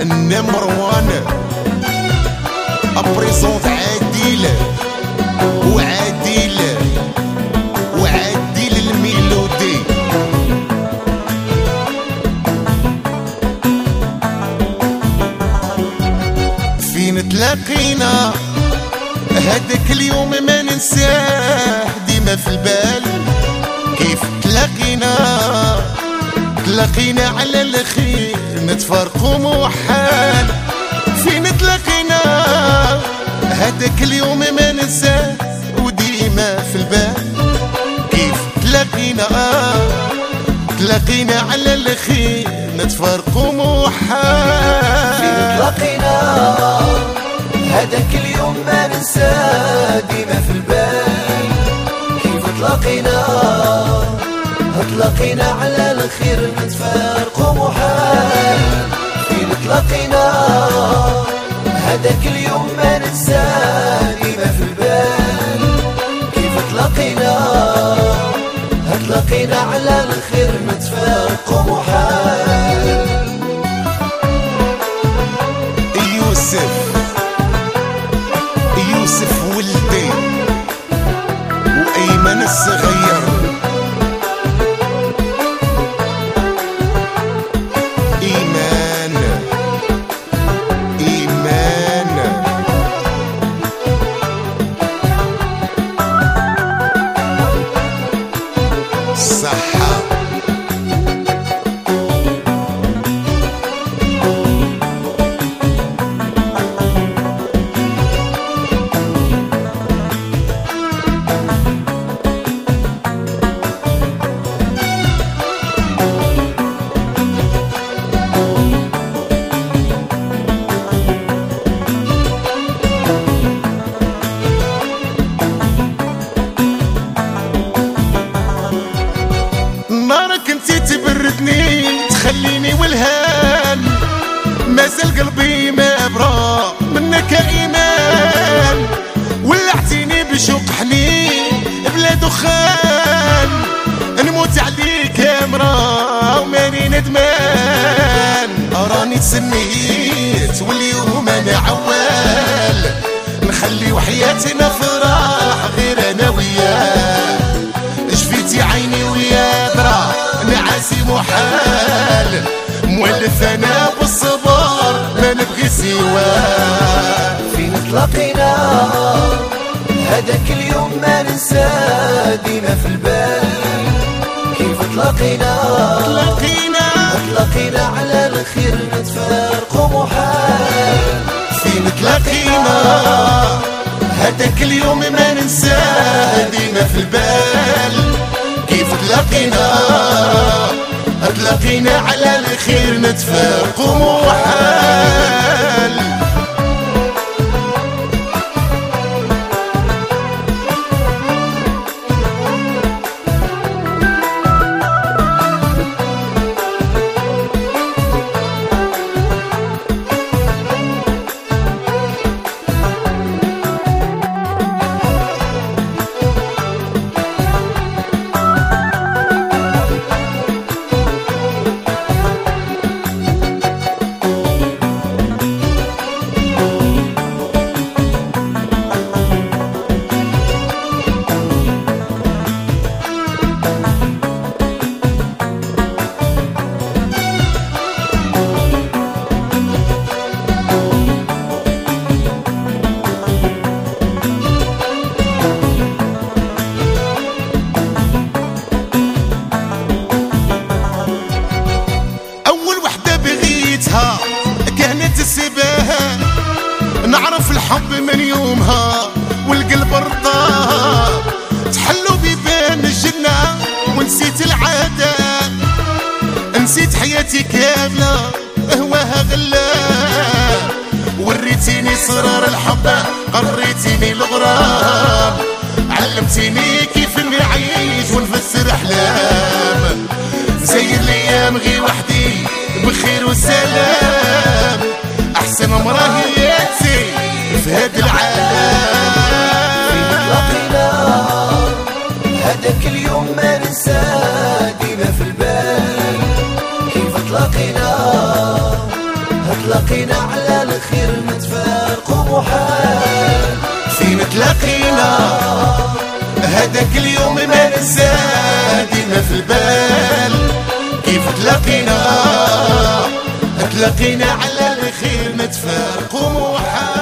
النمر وان ابريزونت عادل وعادل وعادل الميلودي. فين تلاقينا هداك اليوم ما ننساه ديما في البال. كيف تلاقينا على الخير نتفارقوا موحال. فين تلاقينا هداك اليوم ما ننساه وديما في البال. كيف تلاقينا على الخير نتفارقوا موحال. فين تلاقينا هداك اليوم ما ننساه ديما في البال. كيف تلاقينا على الخير نتفارقوا محال. فين تلاقينا هداك اليوم ما ننساه ديما في البال. كيف تلاقينا على الخير نتفارقوا محال. يوسف ولدي وأيمن الصغير. إيمان صحة. نارك انتي تبردني تخليني والهان. مازال قلبي ما برا منك ايمان. ولعتيني بشوق حنين بلا دخان. نموت عليك يا مرا وماني ندمان. راني تسنيت واليوم انا عوال. نخلي وحياتنا فرح غير انا وياه. شفيتي عيني ويا درا نعاسي محال. مولف انا بالصبر ما نبغي سواه. فين تلاقينا هداك اليوم ما ننساه ديما في البال. كيف تلاقينا على الخير نتفارقوا محال. فين تلاقينا هداك اليوم ما ننساه ديما في البال. كيف تلاقينا على الخير نتفارقوا محال. كانت السباها نعرف الحب من يومها والقلب رضاه. تحلوا بيبان الجنة ونسيت العادة. نسيت حياتي كاملة هواها غلا. وريتيني صرار الحب قريتيني الغرام. علمتيني كيف نعيش ونفسر أحلام. زي الأيام غير وحدي بخير وسلام. أحسن مراهياتي في هاد العالم. تلاقينا هداك اليوم ما ننساه ديما في البال. كيف تلاقينا تلاقينا على الخير نتفارقوا محال. فين تلاقينا هذاك اليوم ما ننساه ديما في البال. كيف تلاقينا على الخير نتفارقوا محال.